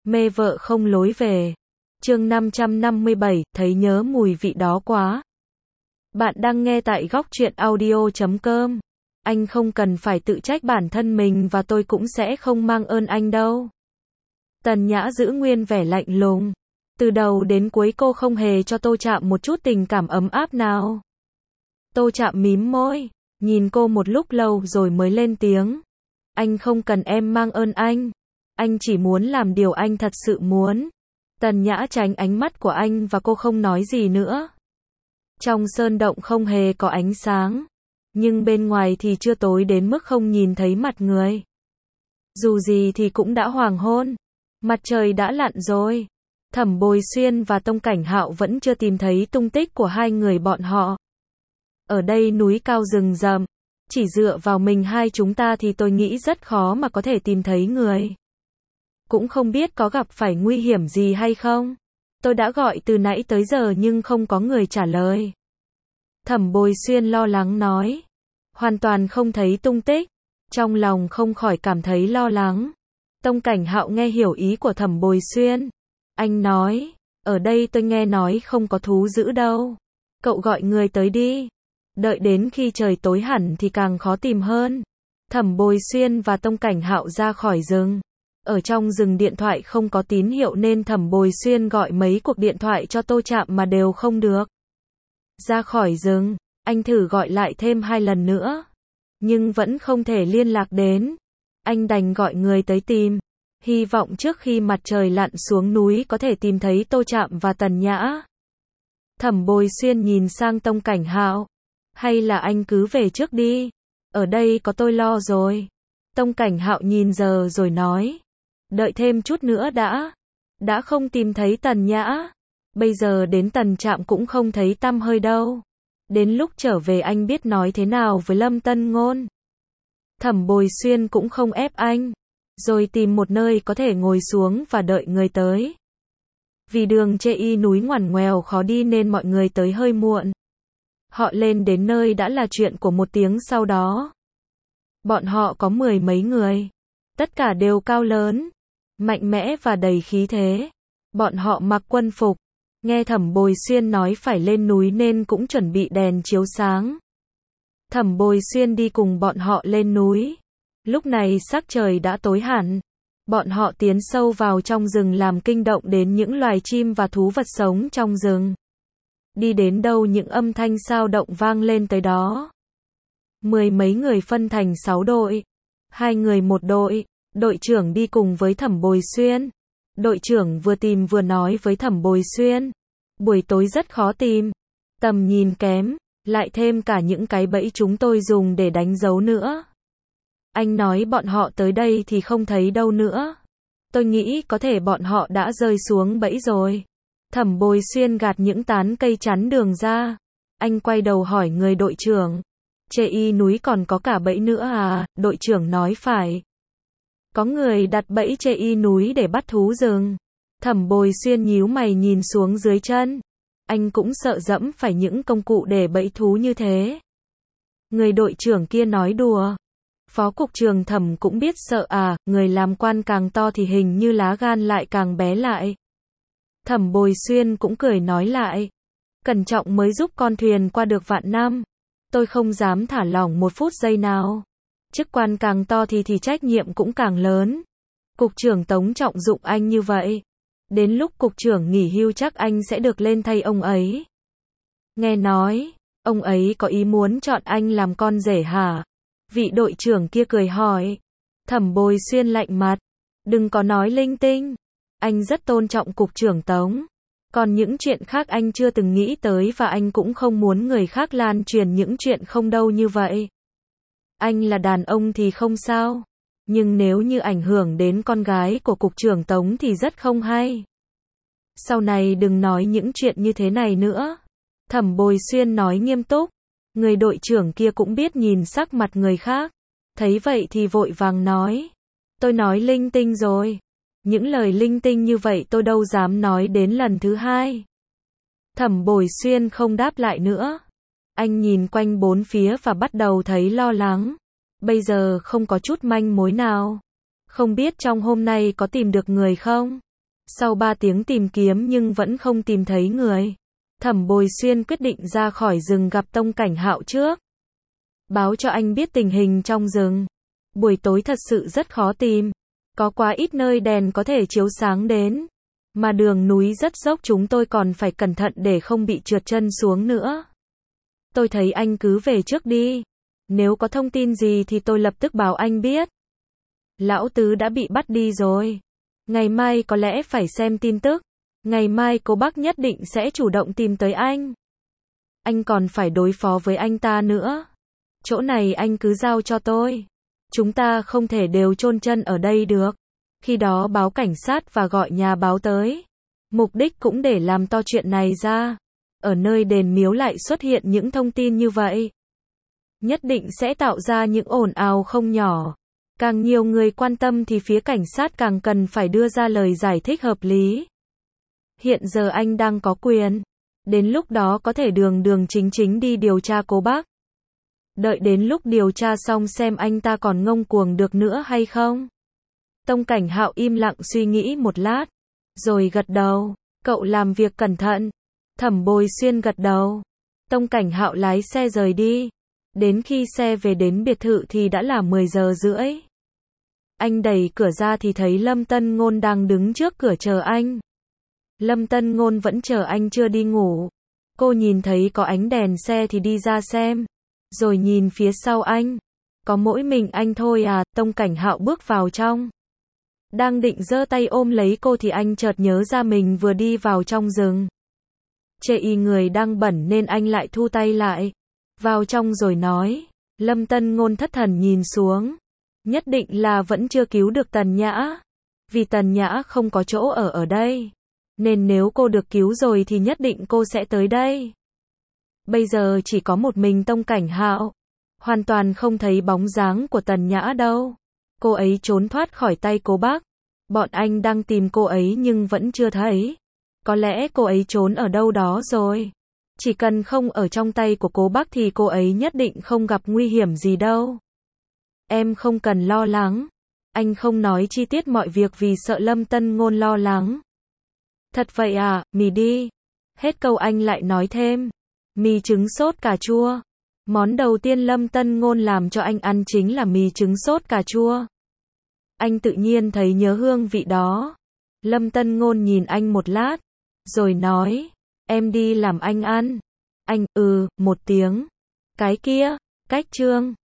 Mê vợ không lối về. Chương 557, thấy nhớ mùi vị đó quá. Bạn đang nghe tại góc truyện audio.com. Anh không cần phải tự trách bản thân mình và tôi cũng sẽ không mang ơn anh đâu. Tần Nhã giữ nguyên vẻ lạnh lùng. Từ đầu đến cuối cô không hề cho Tô Trạm một chút tình cảm ấm áp nào. Tô Trạm mím môi, nhìn cô một lúc lâu rồi mới lên tiếng. Anh không cần em mang ơn anh chỉ muốn làm điều anh thật sự muốn. Tần Nhã tránh ánh mắt của anh và cô không nói gì nữa. Trong sơn động không hề có ánh sáng, nhưng bên ngoài thì chưa tối đến mức không nhìn thấy mặt người. Dù gì thì cũng đã hoàng hôn, mặt trời đã lặn rồi. Thẩm Bồi Xuyên và Tông Cảnh Hạo vẫn chưa tìm thấy tung tích của hai người bọn họ. Ở đây núi cao rừng rậm, chỉ dựa vào mình hai chúng ta thì tôi nghĩ rất khó mà có thể tìm thấy người. Cũng không biết có gặp phải nguy hiểm gì hay không. Tôi đã gọi từ nãy tới giờ nhưng không có người trả lời. Thẩm Bồi Xuyên lo lắng nói. Hoàn toàn không thấy tung tích. Trong lòng không khỏi cảm thấy lo lắng. Tông Cảnh Hạo nghe hiểu ý của Thẩm Bồi Xuyên. Anh nói, ở đây tôi nghe nói không có thú dữ đâu. Cậu gọi người tới đi. Đợi đến khi trời tối hẳn thì càng khó tìm hơn. Thẩm Bồi Xuyên và Tông Cảnh Hạo ra khỏi rừng. Ở trong rừng điện thoại không có tín hiệu nên Thẩm Bồi Xuyên gọi mấy cuộc điện thoại cho Tô Trạm mà đều không được. Ra khỏi rừng, anh thử gọi lại thêm 2 lần nữa, nhưng vẫn không thể liên lạc đến. Anh đành gọi người tới tìm, hy vọng trước khi mặt trời lặn xuống núi có thể tìm thấy Tô Trạm và Tần Nhã. Thẩm Bồi Xuyên nhìn sang Tông Cảnh Hạo. Hay là anh cứ về trước đi, ở đây có tôi lo rồi. Tông Cảnh Hạo nhìn giờ rồi nói. Đợi thêm chút nữa đã không tìm thấy Tần Nhã. Bây giờ đến Tần Trạm cũng không thấy tăm hơi đâu. Đến lúc trở về anh biết nói thế nào với Lâm Tân Ngôn. Thẩm Bồi Xuyên cũng không ép anh, rồi tìm một nơi có thể ngồi xuống và đợi người tới. Vì đường chê y núi ngoằn ngoèo khó đi nên mọi người tới hơi muộn. Họ lên đến nơi đã là chuyện của 1 tiếng sau đó. Bọn họ có 10 mấy người. Tất cả đều cao lớn, mạnh mẽ và đầy khí thế. Bọn họ mặc quân phục. Nghe Thẩm Bồi Xuyên nói phải lên núi nên cũng chuẩn bị đèn chiếu sáng. Thẩm Bồi Xuyên đi cùng bọn họ lên núi. Lúc này sắc trời đã tối hẳn. Bọn họ tiến sâu vào trong rừng làm kinh động đến những loài chim và thú vật sống trong rừng. Đi đến đâu những âm thanh sao động vang lên tới đó. 10 mấy người phân thành 6 đội. 2 người một đội. Đội trưởng đi cùng với Thẩm Bồi Xuyên. Đội trưởng vừa tìm vừa nói với Thẩm Bồi Xuyên. Buổi tối rất khó tìm. Tầm nhìn kém. Lại thêm cả những cái bẫy chúng tôi dùng để đánh dấu nữa. Anh nói bọn họ tới đây thì không thấy đâu nữa. Tôi nghĩ có thể bọn họ đã rơi xuống bẫy rồi. Thẩm Bồi Xuyên gạt những tán cây chắn đường ra. Anh quay đầu hỏi người đội trưởng. Chê y núi còn có cả bẫy nữa à? Đội trưởng nói phải. Có người đặt bẫy chê y núi để bắt thú rừng. Thẩm Bồi Xuyên nhíu mày nhìn xuống dưới chân. Anh cũng sợ dẫm phải những công cụ để bẫy thú như thế. Người đội trưởng kia nói đùa. Phó cục trưởng Thẩm cũng biết sợ à, người làm quan càng to thì hình như lá gan lại càng bé lại. Thẩm Bồi Xuyên cũng cười nói lại. Cẩn trọng mới giúp con thuyền qua được vạn năm. Tôi không dám thả lỏng 1 phút giây nào. Chức quan càng to thì trách nhiệm cũng càng lớn. Cục trưởng Tống trọng dụng anh như vậy. Đến lúc cục trưởng nghỉ hưu chắc anh sẽ được lên thay ông ấy. Nghe nói, ông ấy có ý muốn chọn anh làm con rể hả? Vị đội trưởng kia cười hỏi. Thẩm Bồi Xuyên lạnh mặt. Đừng có nói linh tinh. Anh rất tôn trọng cục trưởng Tống. Còn những chuyện khác anh chưa từng nghĩ tới và anh cũng không muốn người khác lan truyền những chuyện không đâu như vậy. Anh là đàn ông thì không sao. Nhưng nếu như ảnh hưởng đến con gái của cục trưởng Tống thì rất không hay. Sau này đừng nói những chuyện như thế này nữa. Thẩm Bồi Xuyên nói nghiêm túc. Người đội trưởng kia cũng biết nhìn sắc mặt người khác. Thấy vậy thì vội vàng nói. Tôi nói linh tinh rồi. Những lời linh tinh như vậy tôi đâu dám nói đến lần thứ 2. Thẩm Bồi Xuyên không đáp lại nữa. Anh nhìn quanh bốn phía và bắt đầu thấy lo lắng. Bây giờ không có chút manh mối nào. Không biết trong hôm nay có tìm được người không? Sau 3 tiếng tìm kiếm nhưng vẫn không tìm thấy người, Thẩm Bồi Xuyên quyết định ra khỏi rừng gặp Tông Cảnh Hạo trước. Báo cho anh biết tình hình trong rừng. Buổi tối thật sự rất khó tìm. Có quá ít nơi đèn có thể chiếu sáng đến. Mà đường núi rất dốc, chúng tôi còn phải cẩn thận để không bị trượt chân xuống nữa. Tôi thấy anh cứ về trước đi. Nếu có thông tin gì thì tôi lập tức báo anh biết. Lão Tứ đã bị bắt đi rồi. Ngày mai có lẽ phải xem tin tức. Ngày mai cô bác nhất định sẽ chủ động tìm tới anh. Anh còn phải đối phó với anh ta nữa. Chỗ này anh cứ giao cho tôi. Chúng ta không thể đều chôn chân ở đây được. Khi đó báo cảnh sát và gọi nhà báo tới. Mục đích cũng để làm to chuyện này ra. Ở nơi đền miếu lại xuất hiện những thông tin như vậy. Nhất định sẽ tạo ra những ồn ào không nhỏ. Càng nhiều người quan tâm thì phía cảnh sát càng cần phải đưa ra lời giải thích hợp lý. Hiện giờ anh đang có quyền. Đến lúc đó có thể đường đường chính chính đi điều tra cô bác. Đợi đến lúc điều tra xong xem anh ta còn ngông cuồng được nữa hay không. Tông Cảnh Hạo im lặng suy nghĩ một lát. Rồi gật đầu. Cậu làm việc cẩn thận. Thẩm Bồi Xuyên gật đầu. Tông Cảnh Hạo lái xe rời đi. Đến khi xe về đến biệt thự thì đã là 10 giờ rưỡi. Anh đẩy cửa ra thì thấy Lâm Tân Ngôn đang đứng trước cửa chờ anh. Lâm Tân Ngôn vẫn chờ anh chưa đi ngủ. Cô nhìn thấy có ánh đèn xe thì đi ra xem. Rồi nhìn phía sau anh. Có mỗi mình anh thôi à, Tông Cảnh Hạo bước vào trong. Đang định giơ tay ôm lấy cô thì anh chợt nhớ ra mình vừa đi vào trong rừng. Chê y người đang bẩn nên anh lại thu tay lại. Vào trong rồi nói. Lâm Tân Ngôn thất thần nhìn xuống. Nhất định là vẫn chưa cứu được Tần Nhã. Vì Tần Nhã không có chỗ ở đây. Nên nếu cô được cứu rồi thì nhất định cô sẽ tới đây. Bây giờ chỉ có một mình Tông Cảnh Hạo. Hoàn toàn không thấy bóng dáng của Tần Nhã đâu. Cô ấy trốn thoát khỏi tay cô bác. Bọn anh đang tìm cô ấy nhưng vẫn chưa thấy. Có lẽ cô ấy trốn ở đâu đó rồi. Chỉ cần không ở trong tay của cô bác thì cô ấy nhất định không gặp nguy hiểm gì đâu. Em không cần lo lắng. Anh không nói chi tiết mọi việc vì sợ Lâm Tân Ngôn lo lắng. Thật vậy à, mì đi. Hết câu anh lại nói thêm. Mì trứng sốt cà chua. Món đầu tiên Lâm Tân Ngôn làm cho anh ăn chính là mì trứng sốt cà chua. Anh tự nhiên thấy nhớ hương vị đó. Lâm Tân Ngôn nhìn anh một lát. Rồi nói. Em đi làm anh ăn. Anh, một tiếng. Cái kia, cách Trương.